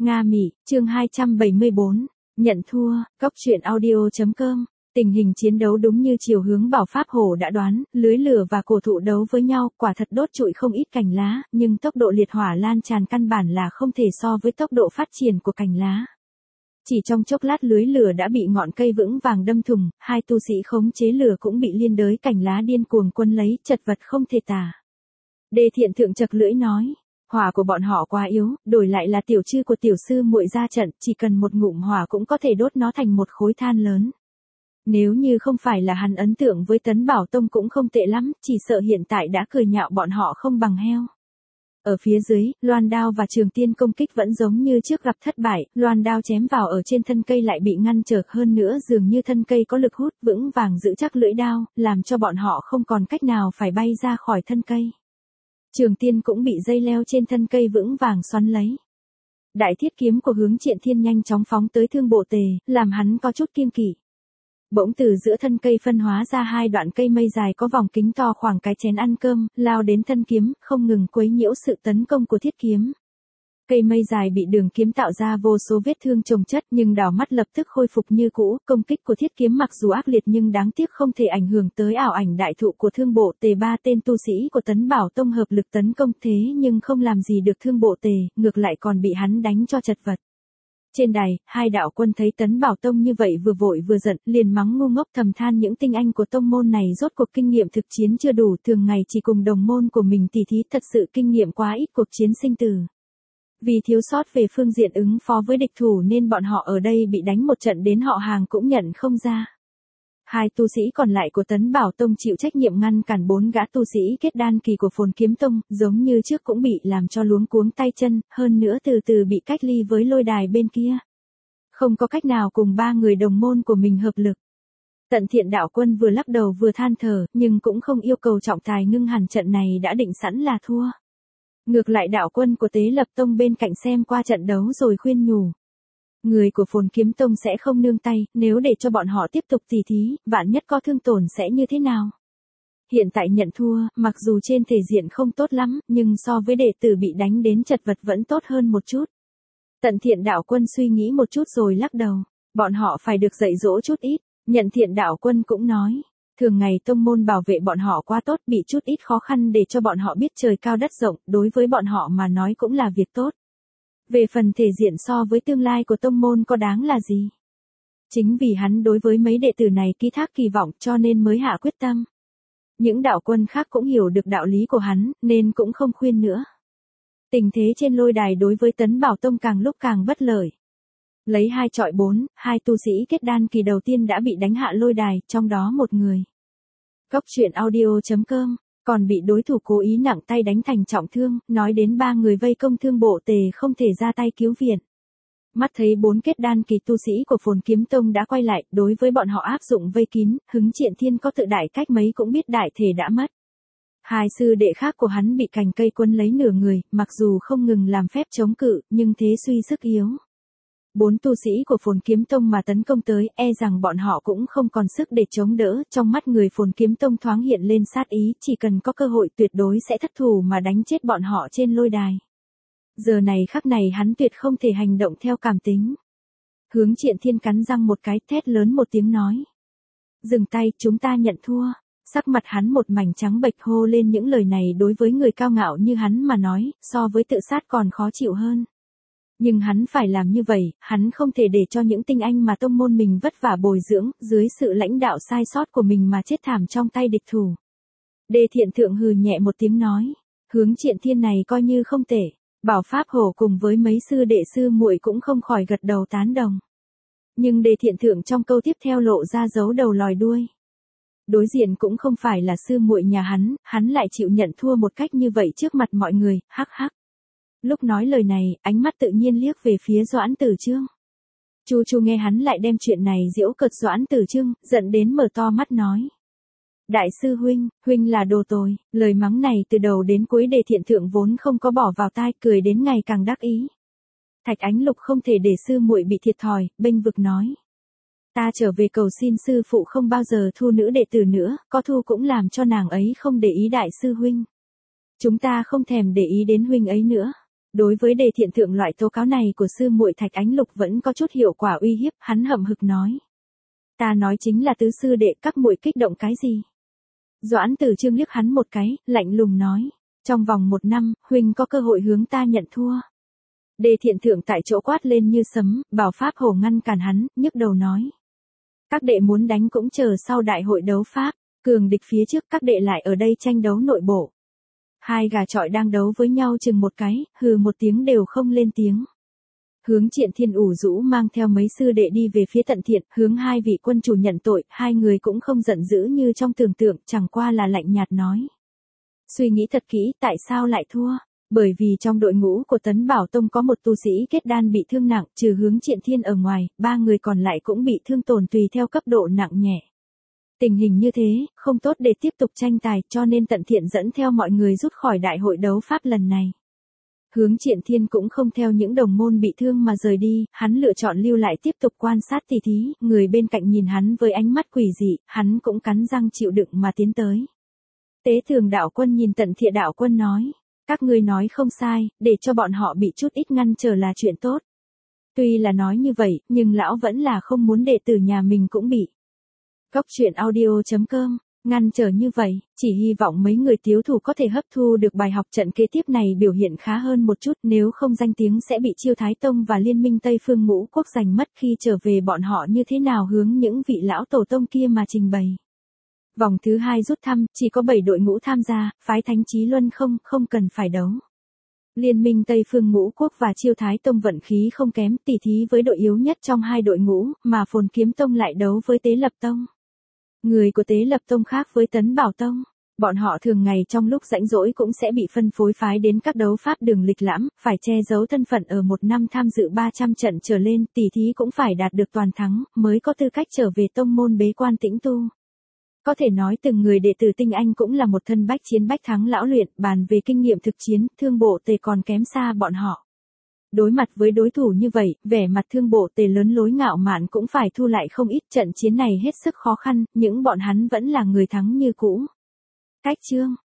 Nga Mỹ, chương 274, nhận thua, Cốc truyện audio.com. Tình hình chiến đấu đúng như chiều hướng Bảo Pháp Hổ đã đoán, lưới lửa và cổ thụ đấu với nhau, quả thật đốt trụi không ít cành lá, nhưng tốc độ liệt hỏa lan tràn căn bản là không thể so với tốc độ phát triển của cành lá. Chỉ trong chốc lát lưới lửa đã bị ngọn cây vững vàng đâm thủng, hai tu sĩ khống chế lửa cũng bị liên đới cành lá điên cuồng quấn lấy, chật vật không thể tả. Đề Thiện Thượng chật lưỡi nói, hỏa của bọn họ quá yếu, đổi lại là tiểu chư của tiểu sư muội ra trận, chỉ cần một ngụm hỏa cũng có thể đốt nó thành một khối than lớn. Nếu như không phải là hắn ấn tượng với Tấn Bảo Tông cũng không tệ lắm, chỉ sợ hiện tại đã cười nhạo bọn họ không bằng heo. Ở phía dưới, loan đao và trường tiên công kích vẫn giống như trước gặp thất bại, loan đao chém vào ở trên thân cây lại bị ngăn trở, hơn nữa dường như thân cây có lực hút vững vàng giữ chắc lưỡi đao, làm cho bọn họ không còn cách nào phải bay ra khỏi thân cây. Trường tiên cũng bị dây leo trên thân cây vững vàng xoắn lấy. Đại thiết kiếm của Hướng Triện Thiên nhanh chóng phóng tới Thương Bộ Tề, làm hắn có chút kiêng kỵ. Bỗng từ giữa thân cây phân hóa ra hai đoạn cây mây dài có vòng kính to khoảng cái chén ăn cơm, lao đến thân kiếm, không ngừng quấy nhiễu sự tấn công của thiết kiếm. Cây mây dài bị đường kiếm tạo ra vô số vết thương chồng chất nhưng đảo mắt lập tức khôi phục như cũ, công kích của thiết kiếm mặc dù ác liệt nhưng đáng tiếc không thể ảnh hưởng tới ảo ảnh đại thụ của Thương Bộ Tề. Ba tên tu sĩ của Tấn Bảo Tông hợp lực tấn công thế nhưng không làm gì được Thương Bộ Tề, ngược lại còn bị hắn đánh cho chật vật. Trên đài, hai đạo quân thấy Tấn Bảo Tông như vậy vừa vội vừa giận, liền mắng ngu ngốc, thầm than những tinh anh của tông môn này rốt cuộc kinh nghiệm thực chiến chưa đủ, thường ngày chỉ cùng đồng môn của mình tỉ thí, thật sự kinh nghiệm quá ít cuộc chiến sinh tử. Vì thiếu sót về phương diện ứng phó với địch thủ nên bọn họ ở đây bị đánh một trận đến họ hàng cũng nhận không ra. Hai tu sĩ còn lại của Tấn Bảo Tông chịu trách nhiệm ngăn cản bốn gã tu sĩ kết đan kỳ của Phồn Kiếm Tông, giống như trước cũng bị làm cho luống cuống tay chân, hơn nữa từ từ bị cách ly với lôi đài bên kia. Không có cách nào cùng ba người đồng môn của mình hợp lực. Tận Thiện đạo quân vừa lắc đầu vừa than thở, nhưng cũng không yêu cầu trọng tài ngưng hẳn, trận này đã định sẵn là thua. Ngược lại đạo quân của Tế Lập Tông bên cạnh xem qua trận đấu rồi khuyên nhủ. Người của Phồn Kiếm Tông sẽ không nương tay, nếu để cho bọn họ tiếp tục tỉ thí, vạn nhất có thương tổn sẽ như thế nào? Hiện tại nhận thua, mặc dù trên thể diện không tốt lắm, nhưng so với đệ tử bị đánh đến chật vật vẫn tốt hơn một chút. Tận Thiện đạo quân suy nghĩ một chút rồi lắc đầu, bọn họ phải được dạy dỗ chút ít. Nhận Thiện đạo quân cũng nói, thường ngày tông môn bảo vệ bọn họ quá tốt, bị chút ít khó khăn để cho bọn họ biết trời cao đất rộng, đối với bọn họ mà nói cũng là việc tốt. Về phần thể diện so với tương lai của tông môn có đáng là gì? Chính vì hắn đối với mấy đệ tử này ký thác kỳ vọng cho nên mới hạ quyết tâm. Những đạo quân khác cũng hiểu được đạo lý của hắn, nên cũng không khuyên nữa. Tình thế trên lôi đài đối với Tấn Bảo Tông càng lúc càng bất lợi. Lấy 2 chọi 4, hai tu sĩ kết đan kỳ đầu tiên đã bị đánh hạ lôi đài, trong đó một người. Cốc truyện audio.com. Còn bị đối thủ cố ý nặng tay đánh thành trọng thương, nói đến 3 người vây công Thương Bộ Tề không thể ra tay cứu viện. Mắt thấy 4 kết đan kỳ tu sĩ của Phồn Kiếm Tông đã quay lại, đối với bọn họ áp dụng vây kín, Hứng Triện Thiên có tự đại cách mấy cũng biết đại thể đã mất. Hai sư đệ khác của hắn bị cành cây quấn lấy nửa người, mặc dù không ngừng làm phép chống cự, nhưng thế suy sức yếu. 4 tu sĩ của Phồn Kiếm Tông mà tấn công tới, e rằng bọn họ cũng không còn sức để chống đỡ, trong mắt người Phồn Kiếm Tông thoáng hiện lên sát ý, chỉ cần có cơ hội tuyệt đối sẽ thất thủ mà đánh chết bọn họ trên lôi đài. Giờ này khắc này hắn tuyệt không thể hành động theo cảm tính. Hướng Triện Thiên cắn răng một cái, thét lớn một tiếng nói. Dừng tay, chúng ta nhận thua. Sắc mặt hắn một mảnh trắng bệch, hô lên những lời này đối với người cao ngạo như hắn mà nói, so với tự sát còn khó chịu hơn. Nhưng hắn phải làm như vậy, hắn không thể để cho những tinh anh mà tông môn mình vất vả bồi dưỡng, dưới sự lãnh đạo sai sót của mình mà chết thảm trong tay địch thủ. Đề Thiện Thượng hừ nhẹ một tiếng nói, Hướng Triện Thiên này coi như không tệ. Bảo Pháp Hổ cùng với mấy sư đệ sư muội cũng không khỏi gật đầu tán đồng. Nhưng Đề Thiện Thượng trong câu tiếp theo lộ ra dấu đầu lòi đuôi. Đối diện cũng không phải là sư muội nhà hắn lại chịu nhận thua một cách như vậy trước mặt mọi người, hắc hắc. Lúc nói lời này, ánh mắt tự nhiên liếc về phía Doãn Tử Chương. Chu Chu nghe hắn lại đem chuyện này giễu cợt Doãn Tử Chương, giận đến mở to mắt nói. Đại sư huynh là đồ tồi, lời mắng này từ đầu đến cuối Đề Thiện Thượng vốn không có bỏ vào tai, cười đến ngày càng đắc ý. Thạch Ánh Lục không thể để sư muội bị thiệt thòi, bênh vực nói. Ta trở về cầu xin sư phụ không bao giờ thu nữ đệ tử nữa, có thu cũng làm cho nàng ấy không để ý đại sư huynh. Chúng ta không thèm để ý đến huynh ấy nữa. Đối với đề thiện thượng loại tố cáo này của sư muội Thạch Ánh Lục vẫn có chút hiệu quả uy hiếp, hắn hậm hực nói. Ta nói chính là tứ sư đệ, các muội kích động cái gì? Doãn Tử Trương liếc hắn một cái, lạnh lùng nói. Trong vòng 1 năm, huynh có cơ hội hướng ta nhận thua. Đề thiện thượng tại chỗ quát lên như sấm, bảo pháp hổ ngăn cản hắn, nhức đầu nói. Các đệ muốn đánh cũng chờ sau đại hội đấu pháp, cường địch phía trước, các đệ lại ở đây tranh đấu nội bộ. Hai gà chọi đang đấu với nhau chừng một cái, hừ một tiếng đều không lên tiếng. Hướng Triện Thiên ủ rũ mang theo mấy sư đệ đi về phía Tận Thiện, hướng hai vị quân chủ nhận tội, hai người cũng không giận dữ như trong tưởng tượng, chẳng qua là lạnh nhạt nói. Suy nghĩ thật kỹ, tại sao lại thua? Bởi vì trong đội ngũ của Tấn Bảo Tông có một tu sĩ kết đan bị thương nặng, trừ Hướng Triện Thiên ở ngoài, 3 người còn lại cũng bị thương tổn tùy theo cấp độ nặng nhẹ. Tình hình như thế, không tốt để tiếp tục tranh tài, cho nên Tận Thiện dẫn theo mọi người rút khỏi đại hội đấu pháp lần này. Hướng Triện Thiên cũng không theo những đồng môn bị thương mà rời đi, hắn lựa chọn lưu lại tiếp tục quan sát tỉ thí, người bên cạnh nhìn hắn với ánh mắt quỷ dị, hắn cũng cắn răng chịu đựng mà tiến tới. Tế Thường đạo quân nhìn Tận Thiện đạo quân nói, các ngươi nói không sai, để cho bọn họ bị chút ít ngăn trở là chuyện tốt. Tuy là nói như vậy, nhưng lão vẫn là không muốn đệ tử nhà mình cũng bị. Góc truyện audio.com, ngăn trở như vậy, chỉ hy vọng mấy người tiếu thủ có thể hấp thu được bài học trận kế tiếp này biểu hiện khá hơn một chút, nếu không danh tiếng sẽ bị Chiêu Thái Tông và Liên minh Tây Phương Ngũ Quốc giành mất, khi trở về bọn họ như thế nào hướng những vị lão tổ tông kia mà trình bày. Vòng thứ 2 rút thăm, chỉ có 7 đội ngũ tham gia, phái Thánh Chí Luân không cần phải đấu. Liên minh Tây Phương Ngũ Quốc và Chiêu Thái Tông vận khí không kém, tỉ thí với đội yếu nhất trong hai đội ngũ, mà Phồn Kiếm Tông lại đấu với Tế Lập Tông. Người của Tế Lập Tông khác với Tấn Bảo Tông, bọn họ thường ngày trong lúc rảnh rỗi cũng sẽ bị phân phối phái đến các đấu pháp đường lịch lãm, phải che giấu thân phận ở 1 năm tham dự 300 trận trở lên, tỉ thí cũng phải đạt được toàn thắng, mới có tư cách trở về tông môn bế quan tĩnh tu. Có thể nói từng người đệ tử tinh anh cũng là một thân bách chiến bách thắng lão luyện, bàn về kinh nghiệm thực chiến, Thương Bộ Tề còn kém xa bọn họ. Đối mặt với đối thủ như vậy, vẻ mặt Thương Bộ Tề lớn lối ngạo mạn cũng phải thu lại không ít, trận chiến này hết sức khó khăn, những bọn hắn vẫn là người thắng như cũ. Cách chương